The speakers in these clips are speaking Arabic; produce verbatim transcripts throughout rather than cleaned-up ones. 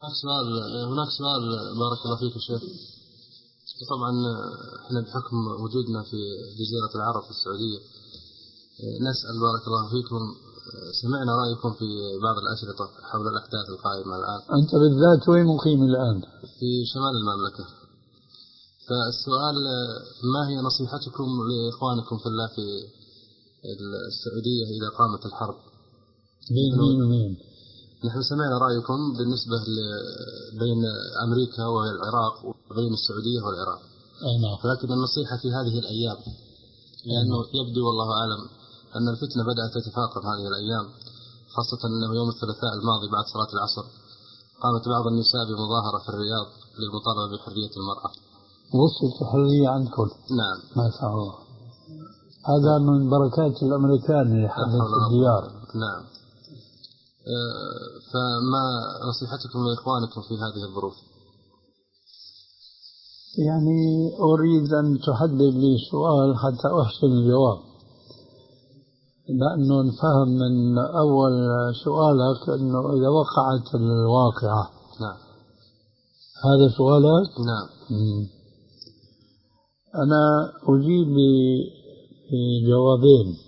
سؤال هناك سؤال بارك الله فيك يا شيخ. طبعا احنا بحكم وجودنا في جزيرة العرب في السعودية نسأل بارك الله فيكم، سمعنا رأيكم في بعض الأشرطة حول الأحداث القائمة الآن. أنت بالذات وين مقيم الآن؟ في شمال المملكة. فالسؤال ما هي نصيحتكم لإخوانكم في الله في السعودية إذا قامت الحرب؟ مين مين ومين؟ نحن سمعنا رأيكم بالنسبة بين أمريكا والعراق وبين السعودية والعراق. لكن النصيحة في هذه الأيام لأنه يبدو والله أعلم أن الفتنة بدأت تتفاقم هذه الأيام، خاصة أنه يوم الثلاثاء الماضي بعد صلاة العصر قامت بعض النساء بمظاهرة في الرياض للمطالبة بحرية المرأة. وصلت الحرية عندكم؟ نعم ما شاء الله. هذا من بركات الأمريكان اللي حدث الديار. نعم. فما نصيحتكم لإخوانكم في هذه الظروف؟ يعني أريد أن تحدد لي سؤال حتى أحسن الجواب، لأنه نفهم من أول سؤالك أنه إذا وقعت الواقعة. نعم. هذا سؤالك؟ نعم. مم. أنا أجيب بجوابين.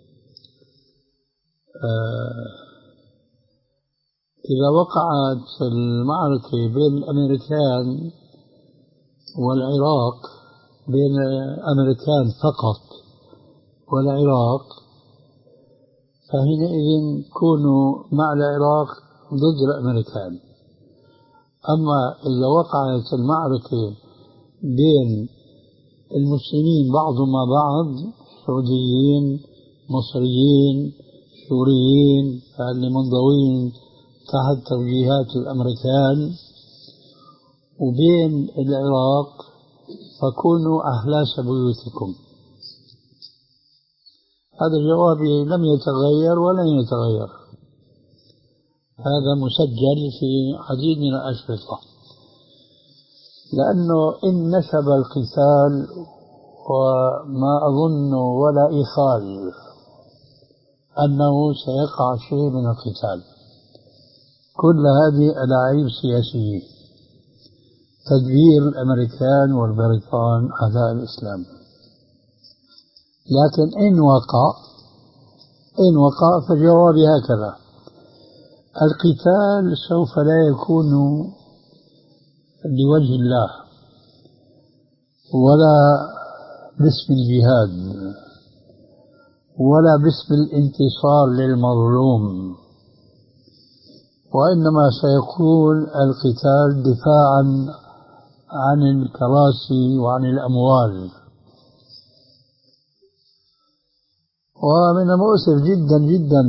آه إذا وقعت المعركة بين الأمريكان والعراق، بين الأمريكان فقط والعراق، فحينئذ كونوا مع العراق ضد الأمريكان. أما إذا وقعت المعركة بين المسلمين بعضهم مع بعض، سعوديين مصريين سوريين اللي منضوين تحت توجيهات الأمريكان، وبين العراق، فكونوا أهلاس بيوتكم. هذا جوابي لم يتغير ولن يتغير، هذا مسجل في عديد من الأشرطة. لأنه إن نشب القتال وما أظن ولا إخال أنه سيقع شيء من القتال، كل هذه ألاعيب سياسية، تدبير الأمريكان والبريطان أعداء الإسلام. لكن إن وقع إن وقع فجوابي هكذا: القتال سوف لا يكون لوجه الله ولا باسم الجهاد ولا باسم الانتصار للمظلوم، وإنما سيكون القتال دفاعا عن الكراسي وعن الأموال. ومن المؤسف جدا جدا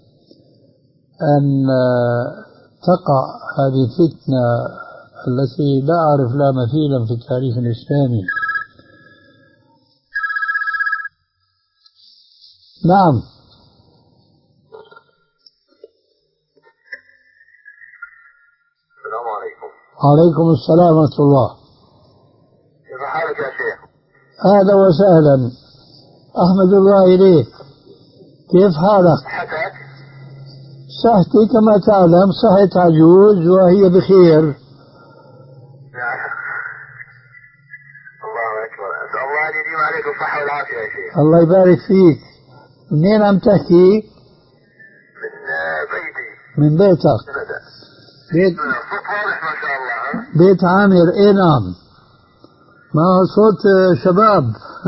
أن تقع هذه الفتنة التي لا أعرف لا مثيلا في التاريخ الإسلامي. نعم. السلام عليكم. وعليكم السلام ورحمة الله. كيف حالك يا شيخ؟ أهلا وسهلا، أحمد الله إليك. كيف حالك؟ صحتك؟ صحتي كما تعلم صحة عجوز وهي بخير. نعم. الله أكبر، أسأل الله أن يديم عليك الصحة والعافية يا شيخ. الله يبارك فيك. منين عم تحكي؟ من بيتي. من بيتك؟ بيت صوت واضح ما شاء الله. ها؟ بيت عامر. اي نعم، ما هو صوت شباب.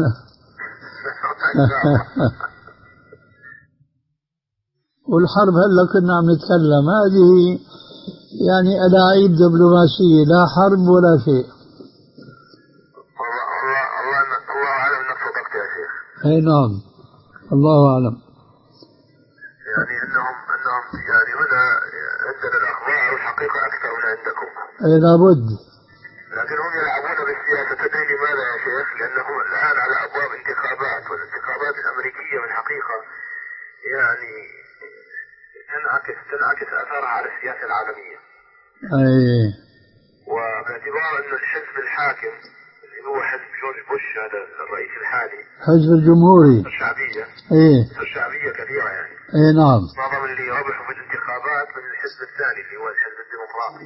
والحرب هلا كنا عم نتكلم، هذه يعني ألاعيب دبلوماسية، لا حرب ولا شيء. الله الله الله الله أعلم أنك صدقت يا شيخ. اي نعم، الله أعلم. يعني أنهم أنهم يعني هنا عندنا الأخبار والحقيقة أكثر من عندكم. اي لابد. لكن هم يلعبون بالسياسة. تدري لماذا يا شيخ؟ لأنهم الآن على أبواب انتخابات، والانتخابات الأمريكية بالحقيقة يعني تنعكس تنعكس أثرها على السياسة العالمية. اي. وباعتبار أنه الحزب الحاكم اللي هو حزب جورج بوش، هذا الرئيس الحالي، حزب الجمهوري، الشعبية، ايه الشعبية كثيرة يعني. اي نعم. معظم اللي ربحوا في الانتخابات من الحزب الثاني اللي هو الحزب الديمقراطي. راقي.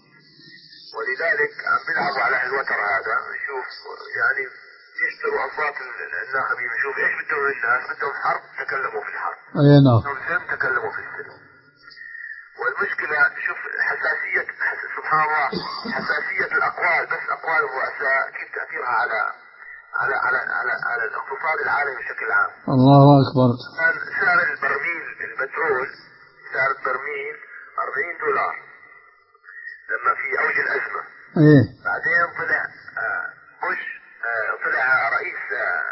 ولذلك عم بيلعبوا على الوتر هذا. نشوف يعني يشتروا اصوات الناخبين، نشوف ايش بدهم الناس، بدهم حرب تكلموا في الحرب، اي نعم، بدهم سلم تكلموا في السلم. والمشكلة شوف حساسية، سبحان الله، حساسية الأقوال، بس أقوال الرؤساء كيف تأثيرها على على على على, على الاقتصاد العالمي بشكل عام. الله أكبر. كان سعر البرميل البترول، سعر البرميل أربعين دولار لما في أوج الأزمة. إيه. بعدين طلع آه بوش آه طلع رئيس آه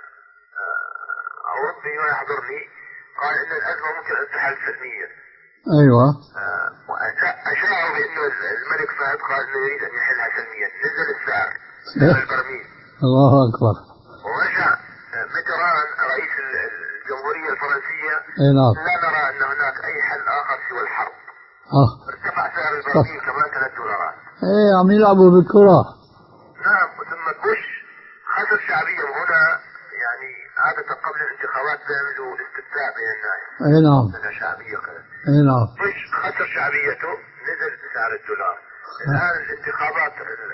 آه أوروبي ما يحضرني، قال إن الأزمة ممكن أن تحل سلميا. ايوه. آه واشاعوا بانه الملك فهد قال انه يريد ان يحلها سلميا، نزل السعر سعر البرميل. الله اكبر. ورجع ميتران رئيس الجمهوريه الفرنسيه، اي نعم، لا نرى ان هناك اي حل اخر سوى الحرب. اه ارتفع سعر البرميل كمان ثلاث دولارات. ايه عم يلعبوا بالكره. نعم. وثم بوش خسر شعبيه، وهنا يعني عاده قبل الانتخابات بيعملوا استفتاء بين الناس. اي نعم. شعبيه كذا. اي نعم. بوش خسر شعبيته، نزل سعر الدولار. الان الانتخابات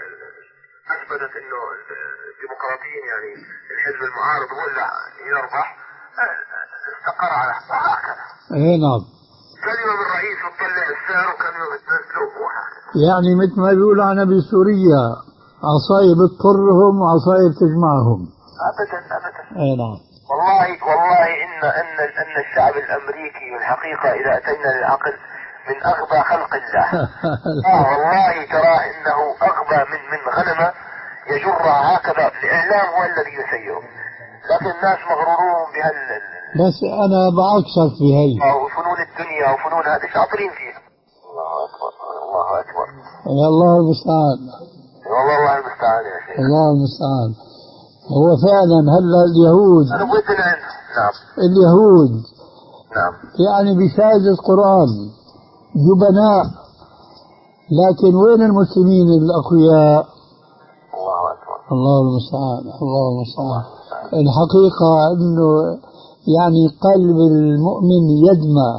اثبتت انه الديمقراطيين يعني الحزب المعارض هو اللي يربح، استقر على هكذا. اي نعم. كلمه من الرئيس وتطلع السعر، وكلمه بتنزله وهكذا. يعني مثل ما بيقولوا عنا بسوريا، عصاية بتضطرهم وعصاية بتجمعهم. ابدا ابدا. اي نعم. والله والله ان ان ان الشعب الامريكي والحقيقه اذا اتينا للعقل من اغبى خلق الله. اه والله ترى انه اغبى من من غنمه يجرها هكذا. الاعلام هو الذي يسيره، لكن الناس مغرورون بهال. بس انا بعكسك بهي. وفنون الدنيا وفنون هذه شاطرين فيها. الله اكبر الله اكبر. يا الله المستعان. والله الله المستعان يا شيخ. الله المستعان. هو فعلا هلا اليهود. انا ودنا. نعم. اليهود. نعم. يعني بشهادة قرآن جبناء، لكن وين المسلمين الأقوياء؟ الله أكبر. الله المستعان. الله المستعان. الحقيقة أنه يعني قلب المؤمن يدمع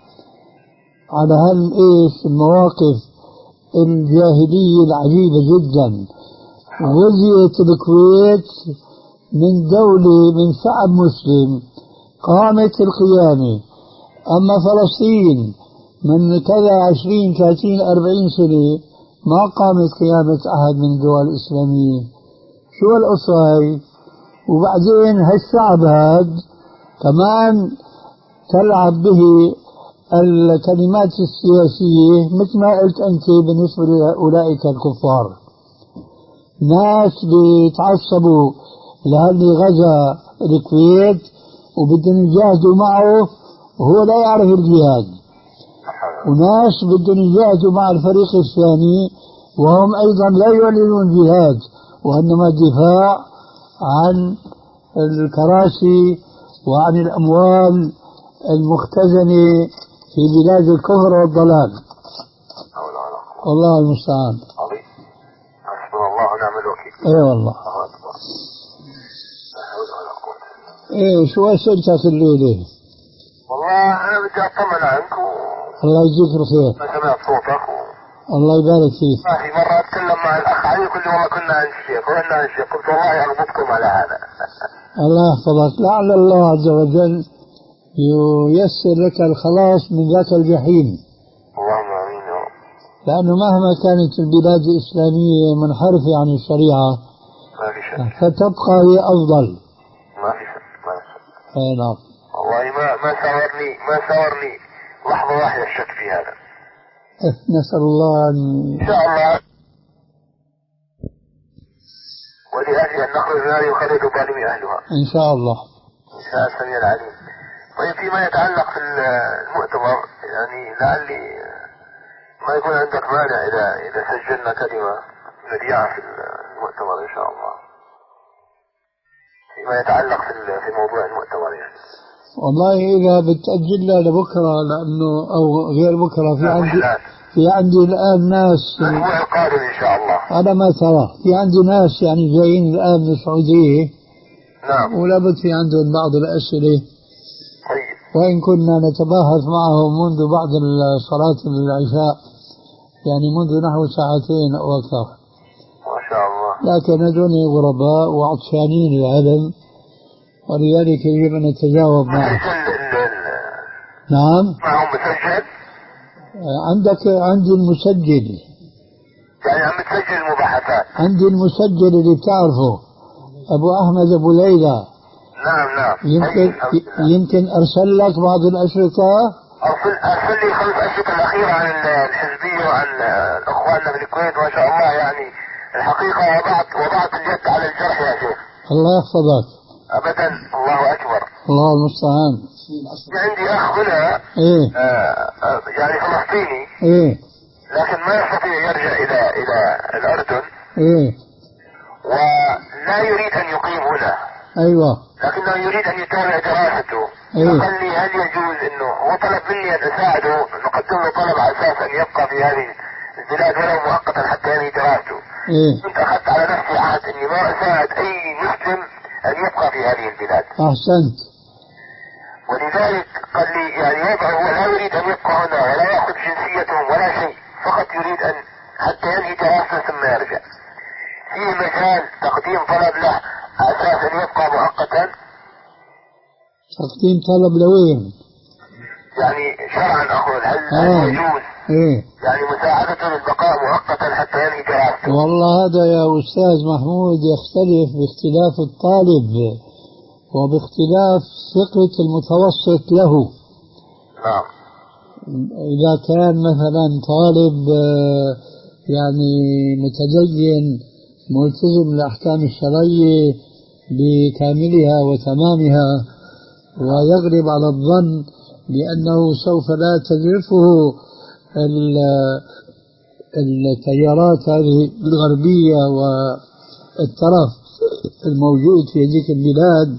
على هالإيش المواقف الجاهلية العجيبة جدا. وزيت الكويت من دولة من شعب مسلم قامت القيامة، أما فلسطين من كذا عشرين ثلاثين أربعين سنة ما قامت قيامة أحد من الدول الإسلامية. شو القصة هاي؟ وبعدين هالشعب هاد كمان تلعب به الكلمات السياسية مثل ما قلت أنت بالنسبة لأولئك الكفار، ناس بيتعصبوا لهاللي غزا الكويت وبدهم يجاهدوا معه وهو لا يعرف الجهاد، وناس بدهم يجاهدوا مع الفريق الثاني وهم أيضا لا يعلنون جهاد، وإنما دفاع عن الكراسي وعن الأموال المختزنة في بلاد الكفر والضلال. والله المستعان. حسبنا الله ونعم الوكيل. اي والله. ايه شو اسئلتك الليلة؟ والله انا بدي اطمن عنك و... الله يجزيك الخير. انا سمعت صوتك و... الله يبارك فيك. ما في مرة اتكلم مع الاخ علي يقول لي والله كنا عند الشيخ وكنا عند الشيخ، قلت والله اربطكم على هذا. الله يحفظك. لعل الله عز وجل ييسر لك الخلاص من ذاك الجحيم. اللهم امين يا رب. لأنه مهما كانت البلاد الإسلامية منحرفة عن الشريعة ما في شك فتبقى هي أفضل. ما في شك ما في شك. اي نعم. والله ما ما ساورني ما ساورني لحظة واحدة الشك في هذا. نسأل الله أن إن شاء الله ولأجل أن نخرج من هذه وخرج ظالم أهلها إن شاء الله. إن شاء السميع العليم. طيب فيما يتعلق في المؤتمر يعني لعلي ما يكون عندك مانع إذا إذا سجلنا كلمة مذيعة في المؤتمر إن شاء الله فيما يتعلق في في موضوع المؤتمر يعني. والله إذا بتأجلها لبكرة لأنه أو غير بكرة في عندي في عندي الآن ناس الأسبوع القادم إن شاء الله. هذا ما ترى في عندي ناس يعني جايين الآن من السعودية. نعم. ولابد في عندهم بعض الأسئلة. طيب. وإن كنا نتباحث معهم منذ بعد صلاة العشاء يعني منذ نحو ساعتين أو أكثر. ما شاء الله. لكن هذول غرباء وعطشانين العلم، ولذلك يجب أن نتجاوب معه. نعم. معهم مسجل؟ عندك عندي المسجل. يعني عم تسجل المباحثات؟ عندي المسجل اللي بتعرفه، أبو أحمد أبو ليلى. نعم نعم. يمكن يمكن أرسل لك بعض الأشرطة. أرسل أرسل لي خمس أشرطة الأخيرة عن الحزبية وعن إخواننا بالكويت، ما شاء الله. يعني الحقيقة وضعت وضعت اليد على الجرح يا شيخ. الله يحفظك. أبدا، الله أكبر. الله المستعان. عندي أخ هنا إيه؟ آه آه يعني فلسطيني. إيه؟ لكن ما يستطيع يرجع إلى إلى الأردن. إيه؟ ولا يريد أن يقيم هنا. أيوة. لكنه يريد أن يتابع دراسته. إيه؟ فقال لي هل يجوز إنه هو طلب مني أن أساعده، نقدم له طلب على أساس أن يبقى في هذه البلاد ولو مؤقتا حتى ينهي دراسته. إيه؟ كنت أخذت على نفسي عهد إني ما أساعد أي مسلم أن يبقى في هذه البلاد. أحسنت. ولذلك قال لي يعني يبقى هو لا يريد أن يبقى هنا ولا يأخذ جنسيتهم ولا شيء، فقط يريد أن حتى ينهي دراسته ثم يرجع. في مجال تقديم طلب له على أساس أن يبقى مؤقتا؟ تقديم طلب لوين؟ يعني شرعا أقول هل, آه. هل يجوز إيه؟ يعني مساعدته للبقاء مؤقتا حتى ينهي دراسته؟ والله هذا يا أستاذ محمود يختلف باختلاف الطالب وباختلاف ثقة المتوسط له. نعم. إذا كان مثلا طالب يعني متدين ملتزم بالأحكام الشرعية بكاملها وتمامها، ويغلب على الظن بأنه سوف لا تجرفه التيارات هذه الغربية والترف الموجود في هذه البلاد،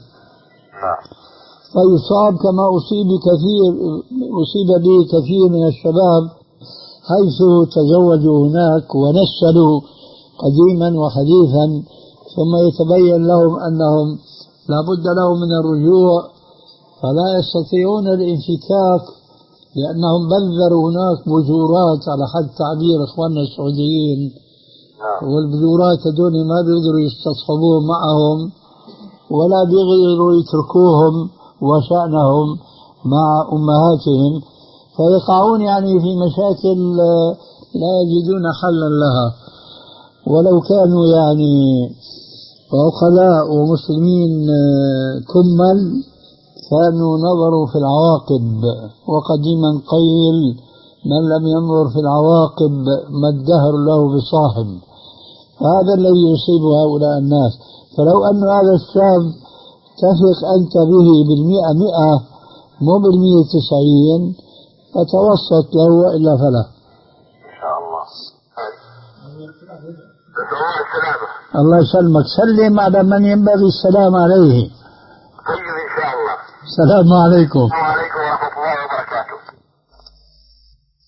فيصاب كما أصيب كثير أصيب به كثير من الشباب حيث تزوجوا هناك ونسلوا قديما وحديثا، ثم يتبين لهم أنهم لا بد لهم من الرجوع، فلا يستطيعون الانفكاك لأنهم بذروا هناك بذورات على حد تعبير إخواننا السعوديين، والبذورات هذول ما بيقدروا يستصحبوهم معهم ولا بيقدروا يتركوهم وشأنهم مع أمهاتهم، فيقعون يعني في مشاكل لا يجدون حلا لها. ولو كانوا يعني عقلاء ومسلمين كمل كانوا نظروا في العواقب، وقديما قيل من لم ينظر في العواقب ما الدهر له بصاحب. هذا الذي يصيب هؤلاء الناس. فلو أن هذا الشاب تثق أنت به بالمئة مئة مو بالمئة تسعين فتوسط له وإلا فلا. إن شاء الله. السلامة. الله يسلمك. سلم على من ينبغي السلام عليه. طيب إن شاء الله. السلام عليكم.